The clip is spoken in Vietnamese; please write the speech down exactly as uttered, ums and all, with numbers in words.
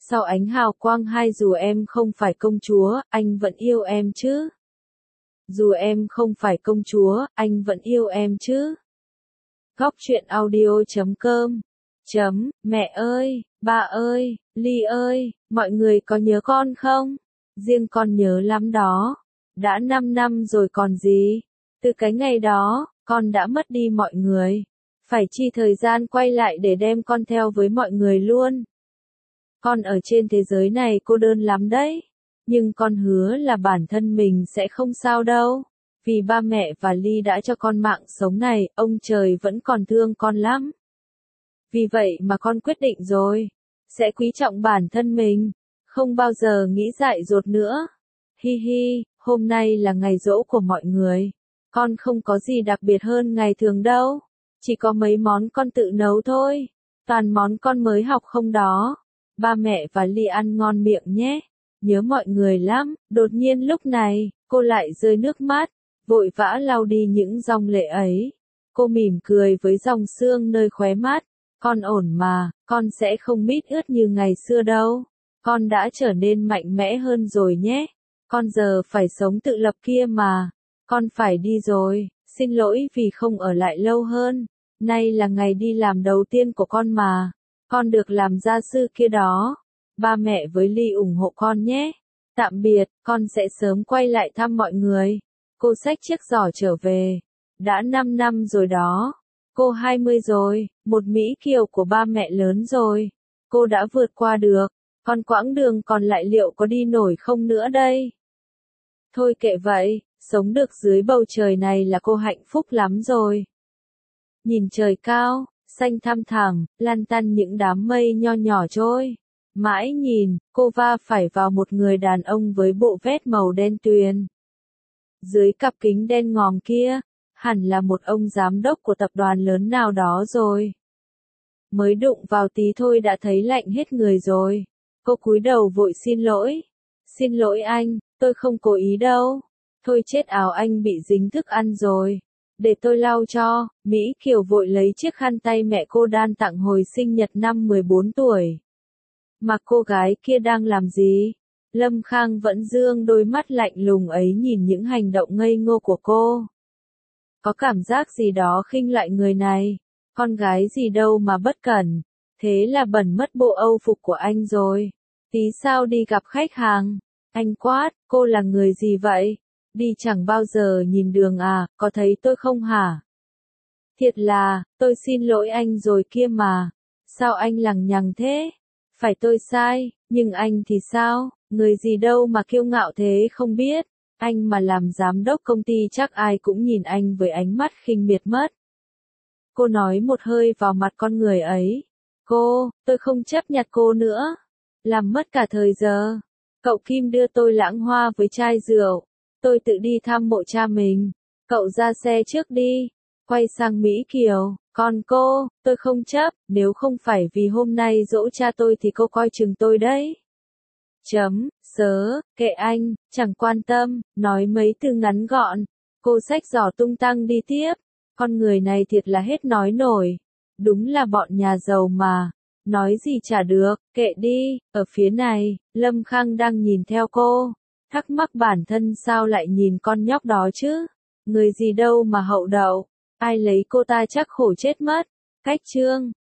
sau ánh hào quang hai dù em không phải công chúa, anh vẫn yêu em chứ. Dù em không phải công chúa, anh vẫn yêu em chứ. Góc truyện audio chấm com chấm, mẹ ơi, ba ơi, Ly ơi, mọi người có nhớ con không? Riêng con nhớ lắm đó. Đã năm năm rồi còn gì. Từ cái ngày đó, con đã mất đi mọi người. Phải chi thời gian quay lại để đem con theo với mọi người luôn. Con ở trên thế giới này cô đơn lắm đấy. Nhưng con hứa là bản thân mình sẽ không sao đâu. Vì ba mẹ và Ly đã cho con mạng sống này, ông trời vẫn còn thương con lắm. Vì vậy mà con quyết định rồi. Sẽ quý trọng bản thân mình. Không bao giờ nghĩ dại dột nữa. Hi hi, hôm nay là ngày giỗ của mọi người. Con không có gì đặc biệt hơn ngày thường đâu. Chỉ có mấy món con tự nấu thôi. Toàn món con mới học không đó. Ba mẹ và Ly ăn ngon miệng nhé. Nhớ mọi người lắm. Đột nhiên lúc này, cô lại rơi nước mắt. Vội vã lau đi những dòng lệ ấy. Cô mỉm cười với dòng sương nơi khóe mắt. Con ổn mà, con sẽ không mít ướt như ngày xưa đâu. Con đã trở nên mạnh mẽ hơn rồi nhé. Con giờ phải sống tự lập kia mà. Con phải đi rồi, xin lỗi vì không ở lại lâu hơn. Nay là ngày đi làm đầu tiên của con mà. Con được làm gia sư kia đó. Ba mẹ với Ly ủng hộ con nhé. Tạm biệt, con sẽ sớm quay lại thăm mọi người. Cô xách chiếc giỏ trở về. Đã năm năm rồi đó. Cô hai mươi rồi, một Mỹ Kiều của ba mẹ lớn rồi. Cô đã vượt qua được. Còn quãng đường còn lại liệu có đi nổi không nữa đây? Thôi kệ vậy, sống được dưới bầu trời này là cô hạnh phúc lắm rồi. Nhìn trời cao, xanh thăm thẳm, lăn tăn những đám mây nho nhỏ trôi. Mãi nhìn, cô va phải vào một người đàn ông với bộ vest màu đen tuyền. Dưới cặp kính đen ngòm kia, hẳn là một ông giám đốc của tập đoàn lớn nào đó rồi. Mới đụng vào tí thôi đã thấy lạnh hết người rồi. Cô cúi đầu vội xin lỗi. Xin lỗi anh, tôi không cố ý đâu. Thôi chết áo anh bị dính thức ăn rồi. Để tôi lau cho. Mỹ Kiều vội lấy chiếc khăn tay mẹ cô đan tặng hồi sinh nhật năm mười bốn tuổi. Mà cô gái kia đang làm gì? Lâm Khang vẫn dương đôi mắt lạnh lùng ấy nhìn những hành động ngây ngô của cô. Có cảm giác gì đó khinh lại người này. Con gái gì đâu mà bất cẩn. Thế là bẩn mất bộ âu phục của anh rồi. Tí sao đi gặp khách hàng. Anh quát, cô là người gì vậy? Đi chẳng bao giờ nhìn đường à, có thấy tôi không hả? Thiệt là, tôi xin lỗi anh rồi kia mà. Sao anh lằng nhằng thế? Phải tôi sai, nhưng anh thì sao? Người gì đâu mà kiêu ngạo thế không biết. Anh mà làm giám đốc công ty chắc ai cũng nhìn anh với ánh mắt khinh miệt mất. Cô nói một hơi vào mặt con người ấy. Cô, tôi không chấp nhặt cô nữa. Làm mất cả thời giờ. Cậu Kim đưa tôi lãng hoa với chai rượu. Tôi tự đi thăm mộ cha mình. Cậu ra xe trước đi. Quay sang Mỹ Kiều. Còn cô, tôi không chấp. Nếu không phải vì hôm nay giỗ cha tôi thì cô coi chừng tôi đấy. Chấm, sớ, kệ anh, chẳng quan tâm, nói mấy từ ngắn gọn. Cô xách giỏ tung tăng đi tiếp. Con người này thiệt là hết nói nổi. Đúng là bọn nhà giàu mà. Nói gì chả được, kệ đi. Ở phía này, Lâm Khang đang nhìn theo cô. Thắc mắc bản thân sao lại nhìn con nhóc đó chứ. Người gì đâu mà hậu đậu. Ai lấy cô ta chắc khổ chết mất. Cách chương.